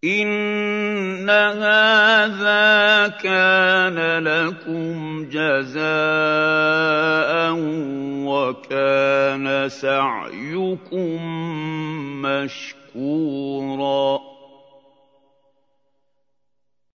إِنَّ هَٰذَا كَانَ لَكُمْ جَزَاءً وَكَانَ سَعْيُكُم مَّشْكُورًا